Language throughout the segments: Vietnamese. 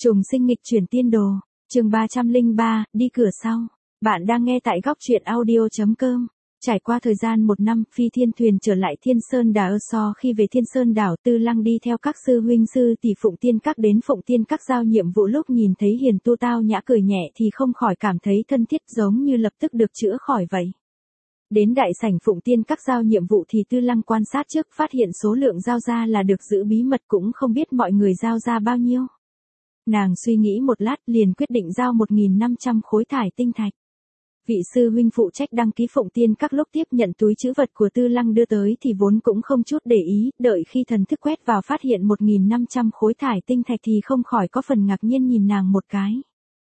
Trùng sinh nghịch chuyển tiên đồ, chương 303, đi cửa sau. Bạn đang nghe tại góc truyện audio.com. Trải qua thời gian 1 năm, Phi Thiên Thuyền trở lại Thiên Sơn Đảo. So khi về Thiên Sơn Đảo, Tư Lăng đi theo các sư huynh sư tỷ Phụng Tiên Các đến Phụng Tiên Các giao nhiệm vụ, lúc nhìn thấy Hiền Tu tao nhã cười nhẹ thì không khỏi cảm thấy thân thiết, giống như lập tức được chữa khỏi vậy. Đến đại sảnh Phụng Tiên Các giao nhiệm vụ thì Tư Lăng quan sát trước, phát hiện số lượng giao ra là được giữ bí mật, cũng không biết mọi người giao ra bao nhiêu. Nàng suy nghĩ một lát liền quyết định giao 1.500 khối thải tinh thạch. Vị sư huynh phụ trách đăng ký Phụng Tiên Các lúc tiếp nhận túi trữ vật của Tư Lăng đưa tới thì vốn cũng không chút để ý, đợi khi thần thức quét vào phát hiện 1.500 khối thải tinh thạch thì không khỏi có phần ngạc nhiên nhìn nàng một cái.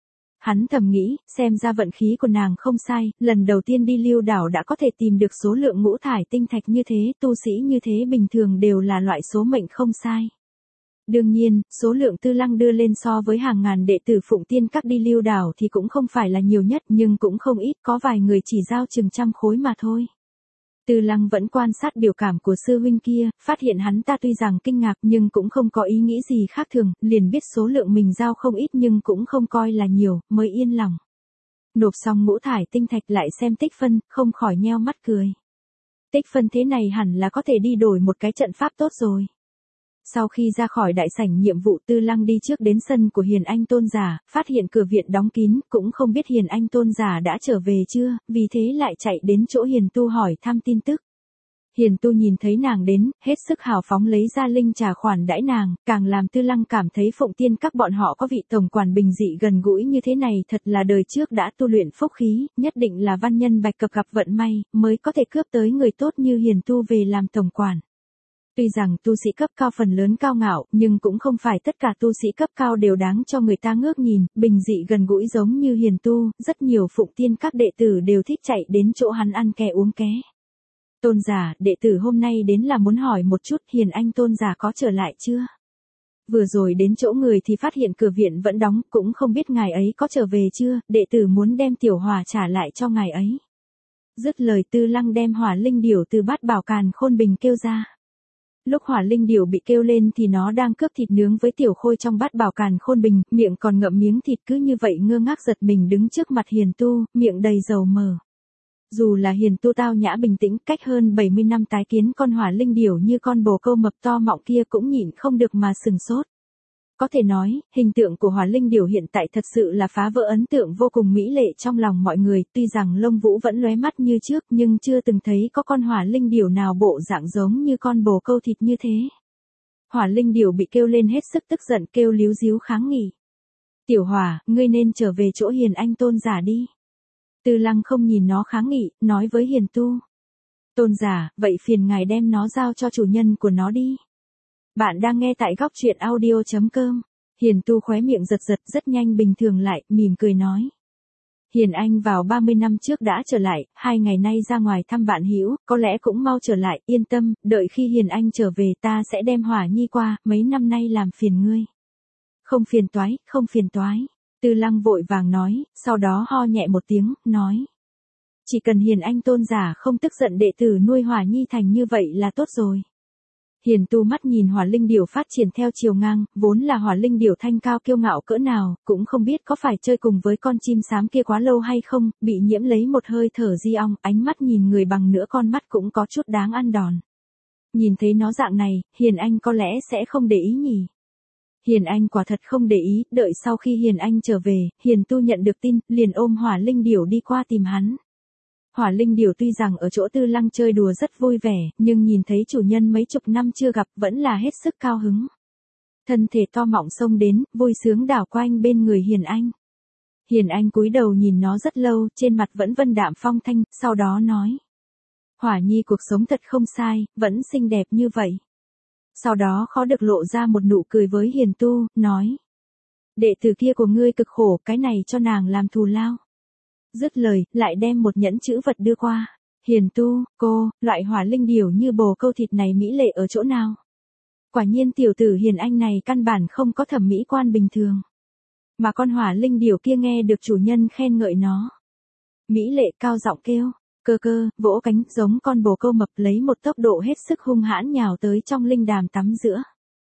Hắn thầm nghĩ, xem ra vận khí của nàng không sai, lần đầu tiên đi Lưu Đảo đã có thể tìm được số lượng ngũ thải tinh thạch như thế, tu sĩ như thế bình thường đều là loại số mệnh không sai. Đương nhiên, số lượng Tư Lăng đưa lên so với hàng ngàn đệ tử Phụng Tiên Các đi Lưu Đảo thì cũng không phải là nhiều nhất, nhưng cũng không ít, có vài người chỉ giao chừng trăm khối mà thôi. Tư Lăng vẫn quan sát biểu cảm của sư huynh kia, phát hiện hắn ta tuy rằng kinh ngạc nhưng cũng không có ý nghĩ gì khác thường, liền biết số lượng mình giao không ít nhưng cũng không coi là nhiều, mới yên lòng. Nộp xong ngũ thải tinh thạch lại xem tích phân, không khỏi nheo mắt cười. Tích phân thế này hẳn là có thể đi đổi một cái trận pháp tốt rồi. Sau khi ra khỏi đại sảnh nhiệm vụ, Tư Lăng đi trước đến sân của Hiền Anh Tôn giả, phát hiện cửa viện đóng kín, cũng không biết Hiền Anh Tôn giả đã trở về chưa, vì thế lại chạy đến chỗ Hiền Tu hỏi thăm tin tức. Hiền Tu nhìn thấy nàng đến, hết sức hào phóng lấy ra linh trà khoản đãi nàng, càng làm Tư Lăng cảm thấy Phụng Tiên Các bọn họ có vị tổng quản bình dị gần gũi như thế này thật là đời trước đã tu luyện phúc khí, nhất định là văn nhân bạch cập gặp vận may, mới có thể cướp tới người tốt như Hiền Tu về làm tổng quản. Tuy rằng tu sĩ cấp cao phần lớn cao ngạo, nhưng cũng không phải tất cả tu sĩ cấp cao đều đáng cho người ta ngước nhìn, bình dị gần gũi giống như Hiền Tu, rất nhiều Phụng Tiên Các đệ tử đều thích chạy đến chỗ hắn ăn ké uống ké. Tôn giả, đệ tử hôm nay đến là muốn hỏi một chút, Hiền Anh Tôn giả có trở lại chưa? Vừa rồi đến chỗ người thì phát hiện cửa viện vẫn đóng, cũng không biết ngài ấy có trở về chưa, đệ tử muốn đem tiểu hỏa trả lại cho ngài ấy. Dứt lời, Tư Lăng đem hỏa linh điểu từ bát bảo càn khôn bình kêu ra. Lúc hỏa linh điểu bị kêu lên thì nó đang cướp thịt nướng với tiểu khôi trong bát bảo càn khôn bình, miệng còn ngậm miếng thịt, cứ như vậy ngơ ngác giật mình đứng trước mặt Hiền Tu, miệng đầy dầu mỡ. Dù là Hiền Tu tao nhã bình tĩnh, cách hơn 70 năm tái kiến con hỏa linh điểu như con bồ câu mập to mọng kia cũng nhịn không được mà sừng sốt. Có thể nói, hình tượng của hỏa linh điểu hiện tại thật sự là phá vỡ ấn tượng vô cùng mỹ lệ trong lòng mọi người, tuy rằng lông vũ vẫn lóe mắt như trước nhưng chưa từng thấy có con hỏa linh điểu nào bộ dạng giống như con bồ câu thịt như thế. Hỏa linh điểu bị kêu lên hết sức tức giận, kêu líu díu kháng nghị. Tiểu hỏa, ngươi nên trở về chỗ Hiền Anh Tôn giả đi. Tư Lăng không nhìn nó kháng nghị, nói với Hiền Tu. Tôn giả, vậy phiền ngài đem nó giao cho chủ nhân của nó đi. Bạn đang nghe tại góc truyện audio.com. Hiền Tu khóe miệng giật giật, rất nhanh bình thường lại, mỉm cười nói. Hiền Anh vào 30 năm trước đã trở lại, 2 ngày nay ra ngoài thăm bạn hữu, có lẽ cũng mau trở lại, yên tâm, đợi khi Hiền Anh trở về ta sẽ đem Hỏa Nhi qua, mấy năm nay làm phiền ngươi. Không phiền toái, không phiền toái. Tư Lăng vội vàng nói, sau đó ho nhẹ một tiếng, nói. Chỉ cần Hiền Anh Tôn giả không tức giận đệ tử nuôi Hỏa Nhi thành như vậy là tốt rồi. Hiền Tu mắt nhìn hỏa linh điểu phát triển theo chiều ngang, vốn là hỏa linh điểu thanh cao kiêu ngạo cỡ nào, cũng không biết có phải chơi cùng với con chim xám kia quá lâu hay không, bị nhiễm lấy một hơi thở di ong, ánh mắt nhìn người bằng nửa con mắt cũng có chút đáng ăn đòn. Nhìn thấy nó dạng này, Hiền Anh có lẽ sẽ không để ý nhỉ. Hiền Anh quả thật không để ý, đợi sau khi Hiền Anh trở về, Hiền Tu nhận được tin, liền ôm hỏa linh điểu đi qua tìm hắn. Hỏa linh điểu tuy rằng ở chỗ Tư Lăng chơi đùa rất vui vẻ, nhưng nhìn thấy chủ nhân mấy chục năm chưa gặp vẫn là hết sức cao hứng. Thân thể to mọng xông đến, vui sướng đảo quanh bên người Hiền Anh. Hiền Anh cúi đầu nhìn nó rất lâu, trên mặt vẫn vân đạm phong thanh, sau đó nói. Hỏa Nhi cuộc sống thật không sai, vẫn xinh đẹp như vậy. Sau đó khó được lộ ra một nụ cười với Hiền Tu, nói. Đệ tử kia của ngươi cực khổ, cái này cho nàng làm thù lao. Dứt lời, lại đem một nhẫn chữ vật đưa qua. Hiền Tu, cô, loại hỏa linh điểu như bồ câu thịt này mỹ lệ ở chỗ nào? Quả nhiên tiểu tử Hiền Anh này căn bản không có thẩm mỹ quan bình thường. Mà con hỏa linh điểu kia nghe được chủ nhân khen ngợi nó. Mỹ lệ cao giọng kêu, cơ cơ, vỗ cánh giống con bồ câu mập lấy một tốc độ hết sức hung hãn nhào tới trong linh đàm tắm giữa.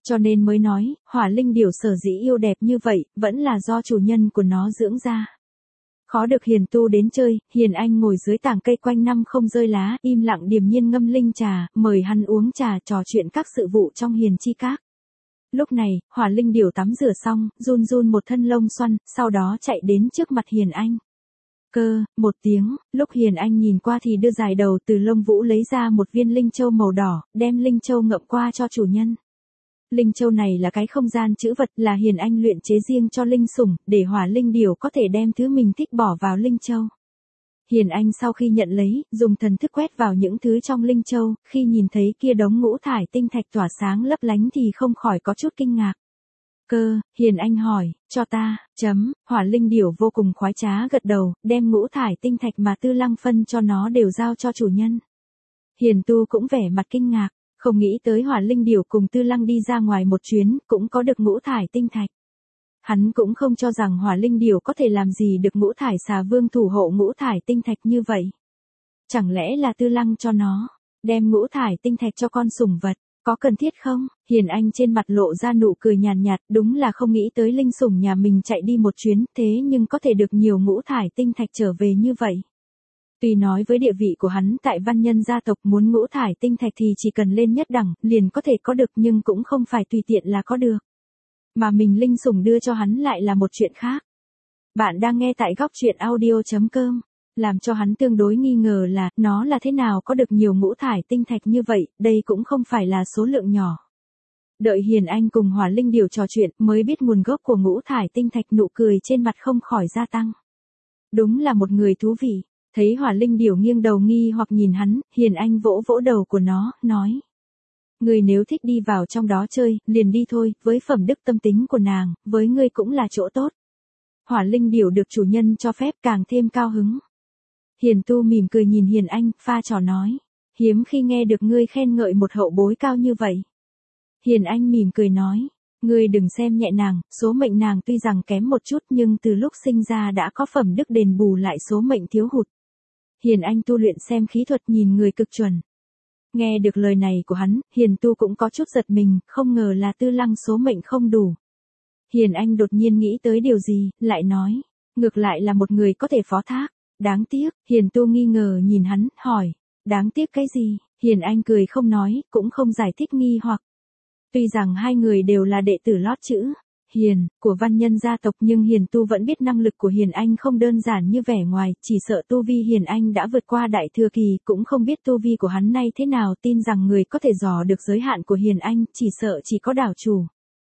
Cho nên mới nói, hỏa linh điểu sở dĩ yêu đẹp như vậy, vẫn là do chủ nhân của nó dưỡng ra. Khó được Hiền Tu đến chơi, Hiền Anh ngồi dưới tảng cây quanh năm không rơi lá, im lặng điềm nhiên ngâm linh trà, mời hắn uống trà trò chuyện các sự vụ trong Hiền Chi Các. Lúc này, hỏa linh điểu tắm rửa xong, run run một thân lông xoăn, sau đó chạy đến trước mặt Hiền Anh. Cơ, một tiếng, lúc Hiền Anh nhìn qua thì đưa dài đầu từ lông vũ lấy ra một viên linh châu màu đỏ, đem linh châu ngậm qua cho chủ nhân. Linh châu này là cái không gian trữ vật, là Hiền Anh luyện chế riêng cho linh sủng, để hỏa linh điểu có thể đem thứ mình thích bỏ vào linh châu. Hiền Anh sau khi nhận lấy, dùng thần thức quét vào những thứ trong linh châu, khi nhìn thấy kia đống ngũ thải tinh thạch tỏa sáng lấp lánh thì không khỏi có chút kinh ngạc. Cơ, Hiền Anh hỏi, cho ta, hỏa linh điểu vô cùng khoái trá gật đầu, đem ngũ thải tinh thạch mà Tư Lăng phân cho nó đều giao cho chủ nhân. Hiền Tu cũng vẻ mặt kinh ngạc, không nghĩ tới hỏa linh điểu cùng Tư Lăng đi ra ngoài một chuyến, cũng có được ngũ thải tinh thạch. Hắn cũng không cho rằng hỏa linh điểu có thể làm gì được ngũ thải xà vương thủ hộ ngũ thải tinh thạch như vậy. Chẳng lẽ là Tư Lăng cho nó, đem ngũ thải tinh thạch cho con sủng vật, có cần thiết không? Hiền Anh trên mặt lộ ra nụ cười nhàn nhạt, đúng là không nghĩ tới linh sủng nhà mình chạy đi một chuyến, thế nhưng có thể được nhiều ngũ thải tinh thạch trở về như vậy. Tuy nói với địa vị của hắn tại văn nhân gia tộc muốn ngũ thải tinh thạch thì chỉ cần lên nhất đẳng, liền có thể có được nhưng cũng không phải tùy tiện là có được. Mà mình linh sủng đưa cho hắn lại là một chuyện khác. Bạn đang nghe tại góc truyện audio.com. Làm cho hắn tương đối nghi ngờ là, nó là thế nào có được nhiều ngũ thải tinh thạch như vậy, đây cũng không phải là số lượng nhỏ. Đợi Hiền Anh cùng hỏa linh điểu trò chuyện mới biết nguồn gốc của ngũ thải tinh thạch, nụ cười trên mặt không khỏi gia tăng. Đúng là một người thú vị. Thấy hỏa linh điểu nghiêng đầu nghi hoặc nhìn hắn, Hiền Anh vỗ vỗ đầu của nó, nói. Người nếu thích đi vào trong đó chơi, liền đi thôi, với phẩm đức tâm tính của nàng, với ngươi cũng là chỗ tốt. Hỏa linh điểu được chủ nhân cho phép càng thêm cao hứng. Hiền Tu mỉm cười nhìn Hiền Anh, pha trò nói. Hiếm khi nghe được ngươi khen ngợi một hậu bối cao như vậy. Hiền Anh mỉm cười nói. Ngươi đừng xem nhẹ nàng, số mệnh nàng tuy rằng kém một chút nhưng từ lúc sinh ra đã có phẩm đức đền bù lại số mệnh thiếu hụt. Hiền Anh tu luyện xem khí thuật nhìn người cực chuẩn. Nghe được lời này của hắn, Hiền Tu cũng có chút giật mình, không ngờ là Tư Lăng số mệnh không đủ. Hiền Anh đột nhiên nghĩ tới điều gì, lại nói. Ngược lại là một người có thể phó thác. Đáng tiếc, Hiền Tu nghi ngờ nhìn hắn, hỏi. Đáng tiếc cái gì? Hiền Anh cười không nói, cũng không giải thích nghi hoặc. Tuy rằng hai người đều là đệ tử lót chữ Hiền, của văn nhân gia tộc nhưng Hiền Tu vẫn biết năng lực của Hiền Anh không đơn giản như vẻ ngoài, chỉ sợ tu vi Hiền Anh đã vượt qua đại thừa kỳ, cũng không biết tu vi của hắn nay thế nào, tin rằng người có thể dò được giới hạn của Hiền Anh, chỉ sợ chỉ có đảo chủ.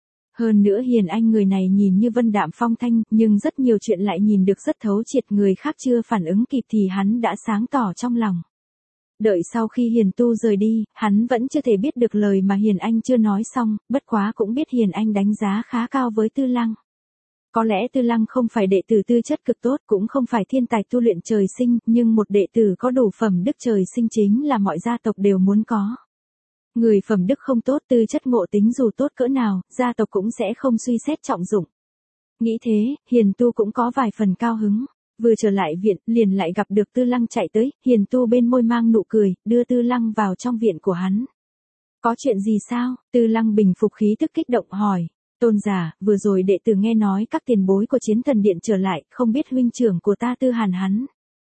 Hơn nữa Hiền Anh người này nhìn như vân đạm phong thanh, nhưng rất nhiều chuyện lại nhìn được rất thấu triệt, người khác chưa phản ứng kịp thì hắn đã sáng tỏ trong lòng. Đợi sau khi Hiền Tu rời đi, hắn vẫn chưa thể biết được lời mà Hiền Anh chưa nói xong, bất quá cũng biết Hiền Anh đánh giá khá cao với Tư Lăng. Có lẽ Tư Lăng không phải đệ tử tư chất cực tốt, cũng không phải thiên tài tu luyện trời sinh, nhưng một đệ tử có đủ phẩm đức trời sinh chính là mọi gia tộc đều muốn có. Người phẩm đức không tốt, tư chất ngộ tính dù tốt cỡ nào, gia tộc cũng sẽ không suy xét trọng dụng. Nghĩ thế, Hiền Tu cũng có vài phần cao hứng. Vừa trở lại viện, liền lại gặp được Tư Lăng chạy tới, Hiền Tu bên môi mang nụ cười, đưa Tư Lăng vào trong viện của hắn. Có chuyện gì sao? Tư Lăng bình phục khí tức kích động hỏi. Tôn giả, vừa rồi đệ tử nghe nói các tiền bối của Chiến Thần Điện trở lại, không biết huynh trưởng của ta Tư Hàn hắn.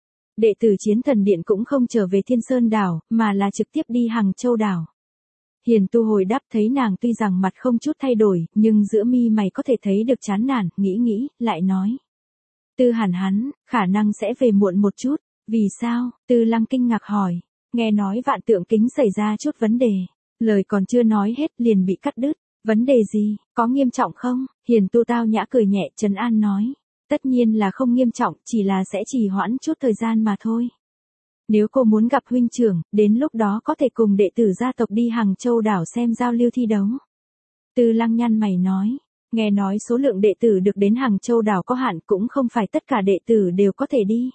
Đệ tử Chiến Thần Điện cũng không trở về Thiên Sơn đảo, mà là trực tiếp đi Hằng Châu đảo. Hiền Tu hồi đáp, thấy nàng tuy rằng mặt không chút thay đổi, nhưng giữa mi mày có thể thấy được chán nản, nghĩ, lại nói. Tư Hàn hắn, khả năng sẽ về muộn một chút. Vì sao? Tư Lăng kinh ngạc hỏi. Nghe nói Vạn Tượng Kính xảy ra chút vấn đề. Lời còn chưa nói hết liền bị cắt đứt. Vấn đề gì? Có nghiêm trọng không? Hiền Tu tao nhã cười nhẹ trấn an nói. Tất nhiên là không nghiêm trọng, chỉ là sẽ trì hoãn chút thời gian mà thôi. Nếu cô muốn gặp huynh trưởng, đến lúc đó có thể cùng đệ tử gia tộc đi Hằng Châu đảo xem giao lưu thi đấu. Tư Lăng nhăn mày nói. Nghe nói số lượng đệ tử được đến Hằng Châu đảo có hạn, cũng không phải tất cả đệ tử đều có thể đi.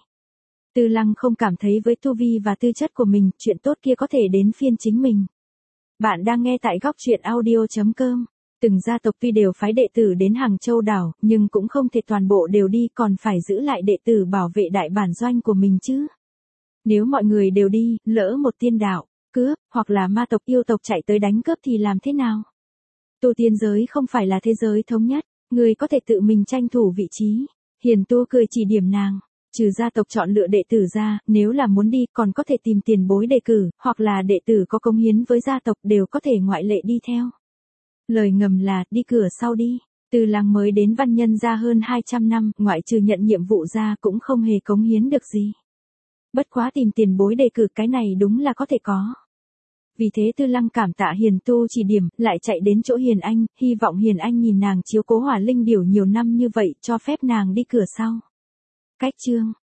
Tư Lăng không cảm thấy với tu vi và tư chất của mình, chuyện tốt kia có thể đến phiên chính mình. Bạn đang nghe tại góc truyện audio.com. Từng gia tộc tuy đều phái đệ tử đến Hằng Châu đảo, nhưng cũng không thể toàn bộ đều đi, còn phải giữ lại đệ tử bảo vệ đại bản doanh của mình chứ. Nếu mọi người đều đi, lỡ một tiên đạo, cướp, hoặc là ma tộc yêu tộc chạy tới đánh cướp thì làm thế nào? Tu tiên giới không phải là thế giới thống nhất, người có thể tự mình tranh thủ vị trí. Hiền Tu cười chỉ điểm nàng, trừ gia tộc chọn lựa đệ tử ra, nếu là muốn đi còn có thể tìm tiền bối đề cử, hoặc là đệ tử có cống hiến với gia tộc đều có thể ngoại lệ đi theo. Lời ngầm là, đi cửa sau đi. Từ làng mới đến Văn Nhân gia hơn 200 năm, ngoại trừ nhận nhiệm vụ ra cũng không hề cống hiến được gì. Bất quá tìm tiền bối đề cử cái này đúng là có thể có. Vì thế Tư Lăng cảm tạ Hiền Tu chỉ điểm, lại chạy đến chỗ Hiền Anh, hy vọng Hiền Anh nhìn nàng chiếu cố Hỏa Linh Điểu nhiều năm như vậy, cho phép nàng đi cửa sau. Cách chương